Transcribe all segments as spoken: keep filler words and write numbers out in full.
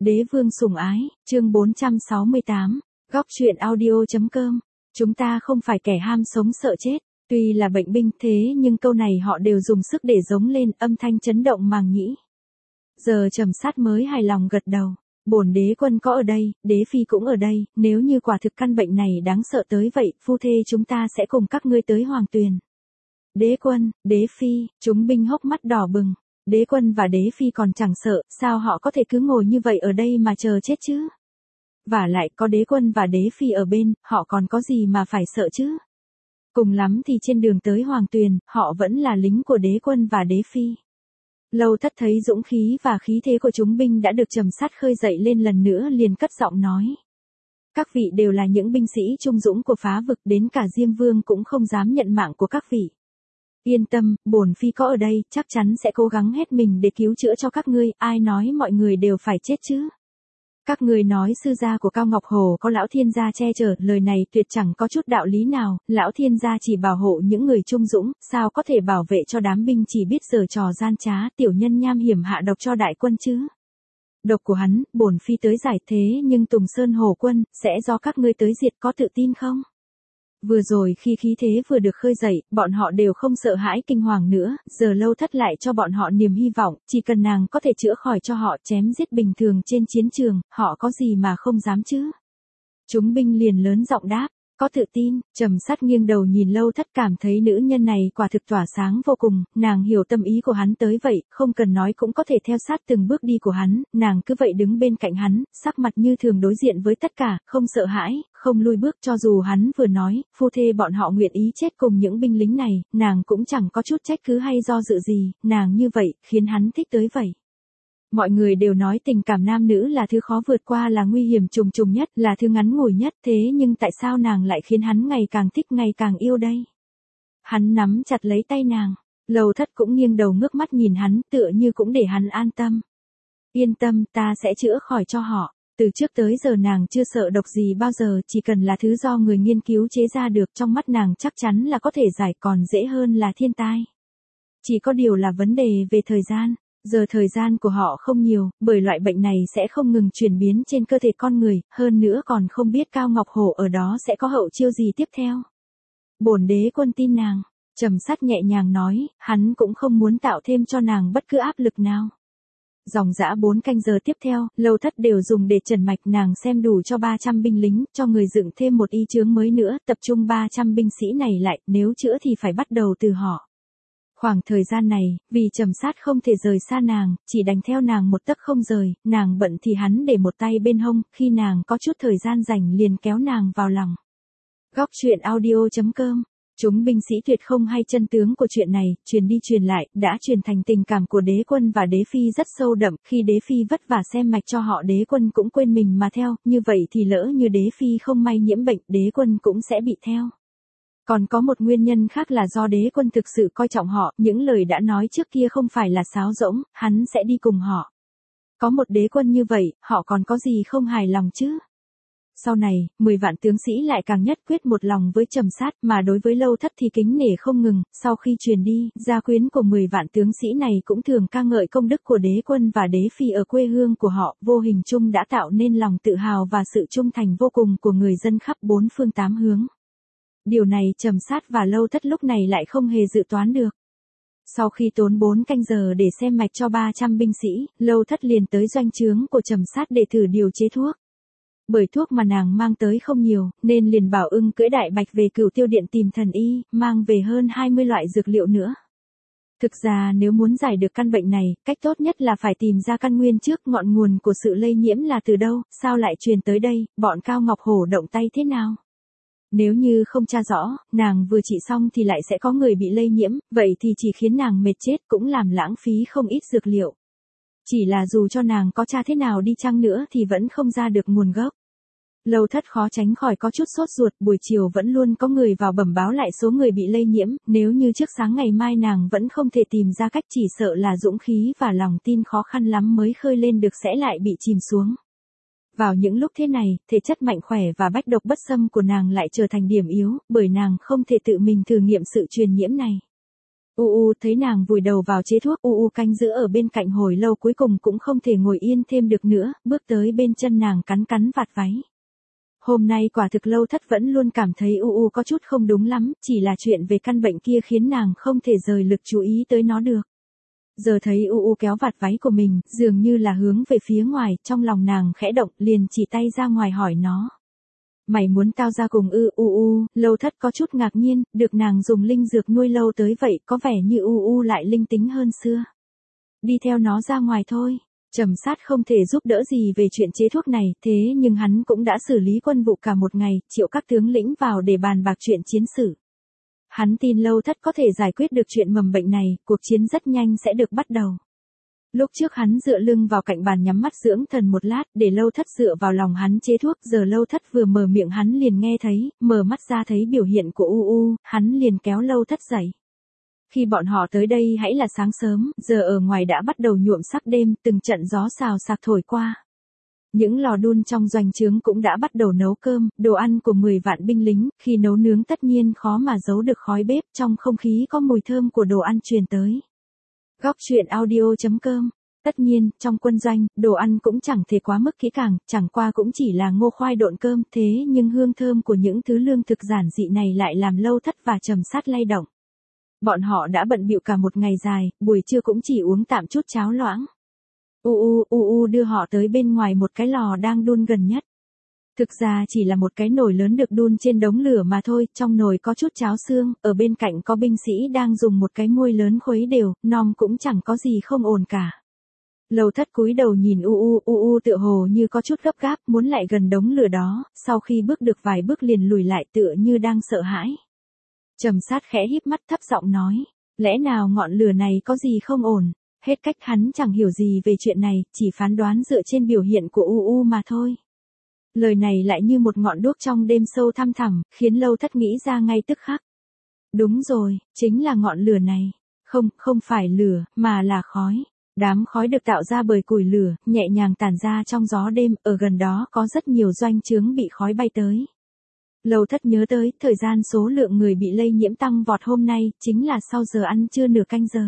Đế vương sủng ái, chương bốn trăm sáu mươi tám, góc truyện audio.com. Chúng ta không phải kẻ ham sống sợ chết, tuy là bệnh binh thế nhưng câu này họ đều dùng sức để giống lên, âm thanh chấn động màng nhĩ. Giờ Trầm Sát mới hài lòng gật đầu. Bổn đế quân có ở đây, đế phi cũng ở đây, nếu như quả thực căn bệnh này đáng sợ tới vậy, phu thê chúng ta sẽ cùng các ngươi tới Hoàng Tuyền. Đế quân, đế phi, chúng binh hốc mắt đỏ bừng. Đế quân và đế phi còn chẳng sợ, sao họ có thể cứ ngồi như vậy ở đây mà chờ chết chứ? Vả lại có đế quân và đế phi ở bên, họ còn có gì mà phải sợ chứ? Cùng lắm thì trên đường tới Hoàng Tuyền, họ vẫn là lính của đế quân và đế phi. Lâu Thất thấy dũng khí và khí thế của chúng binh đã được Trầm Sát khơi dậy lên lần nữa, liền cất giọng nói. Các vị đều là những binh sĩ trung dũng của phá vực, đến cả Diêm Vương cũng không dám nhận mạng của các vị. Yên tâm, bổn phi có ở đây, chắc chắn sẽ cố gắng hết mình để cứu chữa cho các ngươi, ai nói mọi người đều phải chết chứ? Các ngươi nói sư gia của Cao Ngọc Hồ có lão thiên gia che chở, lời này tuyệt chẳng có chút đạo lý nào, lão thiên gia chỉ bảo hộ những người trung dũng, sao có thể bảo vệ cho đám binh chỉ biết giở trò gian trá, tiểu nhân nham hiểm hạ độc cho đại quân chứ? Độc của hắn, bổn phi tới giải thế nhưng Tùng Sơn Hồ quân, sẽ do các ngươi tới diệt, có tự tin không? Vừa rồi khi khí thế vừa được khơi dậy, bọn họ đều không sợ hãi kinh hoàng nữa, giờ Lâu Thất lại cho bọn họ niềm hy vọng, chỉ cần nàng có thể chữa khỏi cho họ, chém giết bình thường trên chiến trường, họ có gì mà không dám chứ? Chúng binh liền lớn giọng đáp, có tự tin. Trầm Sát nghiêng đầu nhìn Lâu Thất, cảm thấy nữ nhân này quả thực tỏa sáng vô cùng, nàng hiểu tâm ý của hắn tới vậy, không cần nói cũng có thể theo sát từng bước đi của hắn, nàng cứ vậy đứng bên cạnh hắn, sắc mặt như thường đối diện với tất cả, không sợ hãi, không lùi bước, cho dù hắn vừa nói, phu thê bọn họ nguyện ý chết cùng những binh lính này, nàng cũng chẳng có chút trách cứ hay do dự gì, nàng như vậy, khiến hắn thích tới vậy. Mọi người đều nói tình cảm nam nữ là thứ khó vượt qua, là nguy hiểm trùng trùng nhất, là thứ ngắn ngủi nhất, thế nhưng tại sao nàng lại khiến hắn ngày càng thích ngày càng yêu đây? Hắn nắm chặt lấy tay nàng, Lâu Thất cũng nghiêng đầu ngước mắt nhìn hắn, tựa như cũng để hắn an tâm. Yên tâm, ta sẽ chữa khỏi cho họ. Từ trước tới giờ nàng chưa sợ độc gì bao giờ, chỉ cần là thứ do người nghiên cứu chế ra được, trong mắt nàng chắc chắn là có thể giải, còn dễ hơn là thiên tai. Chỉ có điều là vấn đề về thời gian. Giờ thời gian của họ không nhiều, bởi loại bệnh này sẽ không ngừng chuyển biến trên cơ thể con người, hơn nữa còn không biết Cao Ngọc Hổ ở đó sẽ có hậu chiêu gì tiếp theo. Bổn đế quân tin nàng, Trầm Sát nhẹ nhàng nói, hắn cũng không muốn tạo thêm cho nàng bất cứ áp lực nào. Dòng dã bốn canh giờ tiếp theo, Lâu Thất đều dùng để trần mạch, nàng xem đủ cho ba trăm binh lính, cho người dựng thêm một y chướng mới nữa, tập trung ba trăm binh sĩ này lại, nếu chữa thì phải bắt đầu từ họ. Khoảng thời gian này, vì Trầm Sát không thể rời xa nàng, chỉ đánh theo nàng một tấc không rời, nàng bận thì hắn để một tay bên hông, khi nàng có chút thời gian rảnh liền kéo nàng vào lòng. Góc truyện audio.com. Chúng binh sĩ tuyệt không hay chân tướng của chuyện này, truyền đi truyền lại, đã truyền thành tình cảm của đế quân và đế phi rất sâu đậm, khi đế phi vất vả xem mạch cho họ, đế quân cũng quên mình mà theo, như vậy thì lỡ như đế phi không may nhiễm bệnh, đế quân cũng sẽ bị theo. Còn có một nguyên nhân khác là do đế quân thực sự coi trọng họ, những lời đã nói trước kia không phải là sáo rỗng, hắn sẽ đi cùng họ. Có một đế quân như vậy, họ còn có gì không hài lòng chứ? Sau này, mười vạn tướng sĩ lại càng nhất quyết một lòng với Trầm Sát, mà đối với Lâu Thất thì kính nể không ngừng, sau khi truyền đi, gia quyến của mười vạn tướng sĩ này cũng thường ca ngợi công đức của đế quân và đế phi ở quê hương của họ, vô hình chung đã tạo nên lòng tự hào và sự trung thành vô cùng của người dân khắp bốn phương tám hướng. Điều này Trầm Sát và Lâu Thất lúc này lại không hề dự toán được. Sau khi tốn bốn canh giờ để xem mạch cho ba trăm binh sĩ, Lâu Thất liền tới doanh trướng của Trầm Sát để thử điều chế thuốc. Bởi thuốc mà nàng mang tới không nhiều, nên liền bảo ưng cưỡi đại bạch về Cửu Tiêu Điện tìm thần y, mang về hơn hai mươi loại dược liệu nữa. Thực ra nếu muốn giải được căn bệnh này, cách tốt nhất là phải tìm ra căn nguyên trước, ngọn nguồn của sự lây nhiễm là từ đâu, sao lại truyền tới đây, bọn Cao Ngọc Hổ động tay thế nào? Nếu như không tra rõ, nàng vừa trị xong thì lại sẽ có người bị lây nhiễm, vậy thì chỉ khiến nàng mệt chết, cũng làm lãng phí không ít dược liệu. Chỉ là dù cho nàng có tra thế nào đi chăng nữa thì vẫn không ra được nguồn gốc. Lâu Thất khó tránh khỏi có chút sốt ruột, buổi chiều vẫn luôn có người vào bẩm báo lại số người bị lây nhiễm, nếu như trước sáng ngày mai nàng vẫn không thể tìm ra cách, chỉ sợ là dũng khí và lòng tin khó khăn lắm mới khơi lên được sẽ lại bị chìm xuống. Vào những lúc thế này, thể chất mạnh khỏe và bách độc bất xâm của nàng lại trở thành điểm yếu, bởi nàng không thể tự mình thử nghiệm sự truyền nhiễm này. U U thấy nàng vùi đầu vào chế thuốc, U U canh giữ ở bên cạnh hồi lâu cuối cùng cũng không thể ngồi yên thêm được nữa, bước tới bên chân nàng cắn cắn vạt váy. Hôm nay quả thực Lâu Thất vẫn luôn cảm thấy U U có chút không đúng lắm, chỉ là chuyện về căn bệnh kia khiến nàng không thể rời lực chú ý tới nó được. Giờ thấy U U kéo vạt váy của mình, dường như là hướng về phía ngoài, trong lòng nàng khẽ động, liền chỉ tay ra ngoài hỏi nó. Mày muốn tao ra cùng ư? U U, Lâu Thất có chút ngạc nhiên, được nàng dùng linh dược nuôi lâu tới vậy, có vẻ như U U lại linh tính hơn xưa. Đi theo nó ra ngoài thôi. Trầm Sát không thể giúp đỡ gì về chuyện chế thuốc này, thế nhưng hắn cũng đã xử lý quân vụ cả một ngày, triệu các tướng lĩnh vào để bàn bạc chuyện chiến sự. Hắn tin Lâu Thất có thể giải quyết được chuyện mầm bệnh này, cuộc chiến rất nhanh sẽ được bắt đầu. Lúc trước hắn dựa lưng vào cạnh bàn nhắm mắt dưỡng thần một lát, để Lâu Thất dựa vào lòng hắn chế thuốc, giờ Lâu Thất vừa mở miệng hắn liền nghe thấy, mở mắt ra thấy biểu hiện của U U, hắn liền kéo Lâu Thất dậy. Khi bọn họ tới đây hãy là sáng sớm, giờ ở ngoài đã bắt đầu nhuộm sắc đêm, từng trận gió xào xạc thổi qua. Những lò đun trong doanh trướng cũng đã bắt đầu nấu cơm, đồ ăn của mười vạn binh lính, khi nấu nướng tất nhiên khó mà giấu được khói bếp, trong không khí có mùi thơm của đồ ăn truyền tới. Góc truyện audio chấm com. Tất nhiên, trong quân doanh, đồ ăn cũng chẳng thể quá mức kỹ càng, chẳng qua cũng chỉ là ngô khoai độn cơm, thế nhưng hương thơm của những thứ lương thực giản dị này lại làm Lâu Thất và Trầm Sát lay động. Bọn họ đã bận bịu cả một ngày dài, buổi trưa cũng chỉ uống tạm chút cháo loãng. U U, U U đưa họ tới bên ngoài một cái lò đang đun gần nhất. Thực ra chỉ là một cái nồi lớn được đun trên đống lửa mà thôi, trong nồi có chút cháo xương, ở bên cạnh có binh sĩ đang dùng một cái muôi lớn khuấy đều, nom cũng chẳng có gì không ổn cả. Lâu Thất cúi đầu nhìn U U, U U tựa hồ như có chút gấp gáp, muốn lại gần đống lửa đó, sau khi bước được vài bước liền lùi lại tựa như đang sợ hãi. Trầm Sát khẽ híp mắt thấp giọng nói, lẽ nào ngọn lửa này có gì không ổn? Hết cách hắn chẳng hiểu gì về chuyện này, chỉ phán đoán dựa trên biểu hiện của U U mà thôi. Lời này lại như một ngọn đuốc trong đêm sâu thăm thẳm, khiến Lâu Thất nghĩ ra ngay tức khắc. Đúng rồi, chính là ngọn lửa này. Không, không phải lửa, mà là khói. Đám khói được tạo ra bởi củi lửa, nhẹ nhàng tản ra trong gió đêm, ở gần đó có rất nhiều doanh trướng bị khói bay tới. Lâu Thất nhớ tới, thời gian số lượng người bị lây nhiễm tăng vọt hôm nay, chính là sau giờ ăn trưa nửa canh giờ.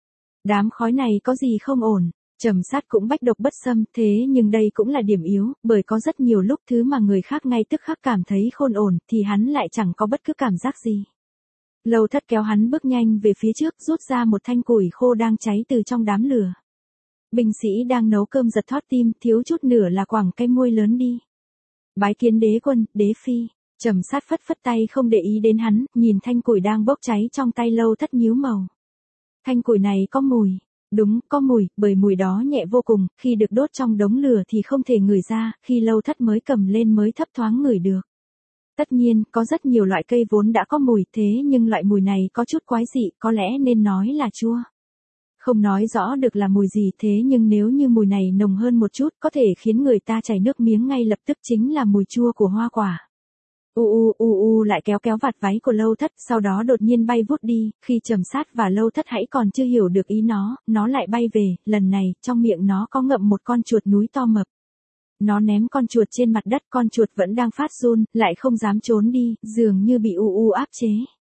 Đám khói này có gì không ổn? Trầm Sát cũng bách độc bất xâm, thế nhưng đây cũng là điểm yếu, bởi có rất nhiều lúc thứ mà người khác ngay tức khắc cảm thấy khôn ổn, thì hắn lại chẳng có bất cứ cảm giác gì. Lâu Thất kéo hắn bước nhanh về phía trước, rút ra một thanh củi khô đang cháy từ trong đám lửa. Binh sĩ đang nấu cơm giật thót tim, thiếu chút nữa là quẳng cái muôi lớn đi. Bái kiến đế quân, đế phi. Trầm Sát phất phất tay không để ý đến hắn, nhìn thanh củi đang bốc cháy trong tay Lâu Thất nhíu màu. Thanh củi này có mùi. Đúng, có mùi, bởi mùi đó nhẹ vô cùng, khi được đốt trong đống lửa thì không thể ngửi ra, khi Lâu Thất mới cầm lên mới thấp thoáng ngửi được. Tất nhiên, có rất nhiều loại cây vốn đã có mùi, thế nhưng loại mùi này có chút quái dị, có lẽ nên nói là chua. Không nói rõ được là mùi gì, thế nhưng nếu như mùi này nồng hơn một chút, có thể khiến người ta chảy nước miếng ngay lập tức, chính là mùi chua của hoa quả. U U, U U lại kéo kéo vạt váy của Lâu Thất, sau đó đột nhiên bay vút đi, khi Trầm Sát và Lâu Thất hãy còn chưa hiểu được ý nó, nó lại bay về, lần này, trong miệng nó có ngậm một con chuột núi to mập. Nó ném con chuột trên mặt đất, con chuột vẫn đang phát run, lại không dám trốn đi, dường như bị U U áp chế.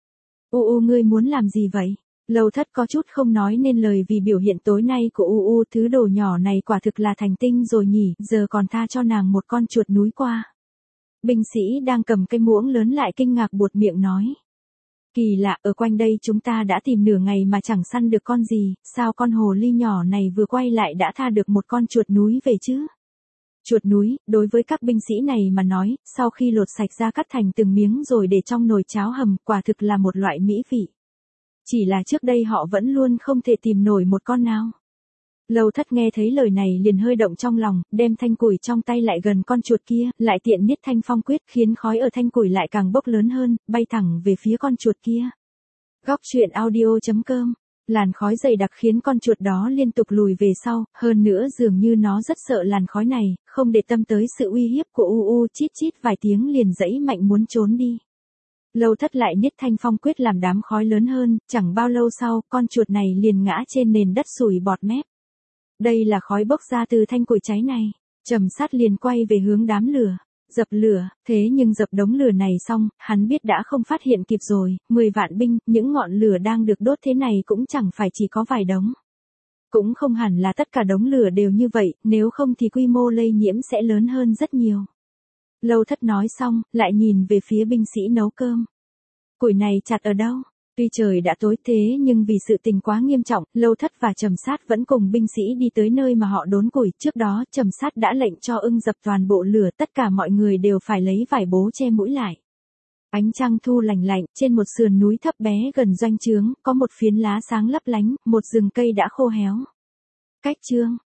U U ngươi muốn làm gì vậy? Lâu Thất có chút không nói nên lời vì biểu hiện tối nay của U U, thứ đồ nhỏ này quả thực là thành tinh rồi nhỉ, giờ còn tha cho nàng một con chuột núi qua. Binh sĩ đang cầm cây muỗng lớn lại kinh ngạc buột miệng nói. Kỳ lạ, ở quanh đây chúng ta đã tìm nửa ngày mà chẳng săn được con gì, sao con hồ ly nhỏ này vừa quay lại đã tha được một con chuột núi về chứ? Chuột núi, đối với các binh sĩ này mà nói, sau khi lột sạch ra cắt thành từng miếng rồi để trong nồi cháo hầm, quả thực là một loại mỹ vị. Chỉ là trước đây họ vẫn luôn không thể tìm nổi một con nào. Lâu Thất nghe thấy lời này liền hơi động trong lòng, đem thanh củi trong tay lại gần con chuột kia, lại tiện niết thanh phong quyết, khiến khói ở thanh củi lại càng bốc lớn hơn, bay thẳng về phía con chuột kia. Góc truyện audio chấm com. Làn khói dày đặc khiến con chuột đó liên tục lùi về sau, hơn nữa dường như nó rất sợ làn khói này, không để tâm tới sự uy hiếp của U U, chít chít vài tiếng liền giãy mạnh muốn trốn đi. Lâu Thất lại niết thanh phong quyết làm đám khói lớn hơn, chẳng bao lâu sau, con chuột này liền ngã trên nền đất sủi bọt mép. Đây là khói bốc ra từ thanh củi cháy này. Trầm Sát liền quay về hướng đám lửa. Dập lửa, thế nhưng dập đống lửa này xong, hắn biết đã không phát hiện kịp rồi, mười vạn binh, những ngọn lửa đang được đốt thế này cũng chẳng phải chỉ có vài đống. Cũng không hẳn là tất cả đống lửa đều như vậy, nếu không thì quy mô lây nhiễm sẽ lớn hơn rất nhiều. Lâu Thất nói xong, lại nhìn về phía binh sĩ nấu cơm. Củi này chặt ở đâu? Tuy trời đã tối thế nhưng vì sự tình quá nghiêm trọng, Lâu Thất và Trầm Sát vẫn cùng binh sĩ đi tới nơi mà họ đốn củi. Trước đó Trầm Sát đã lệnh cho ưng dập toàn bộ lửa, tất cả mọi người đều phải lấy vải bố che mũi lại. Ánh trăng thu lành lạnh, trên một sườn núi thấp bé gần doanh trướng, có một phiến lá sáng lấp lánh, một rừng cây đã khô héo. Cách chương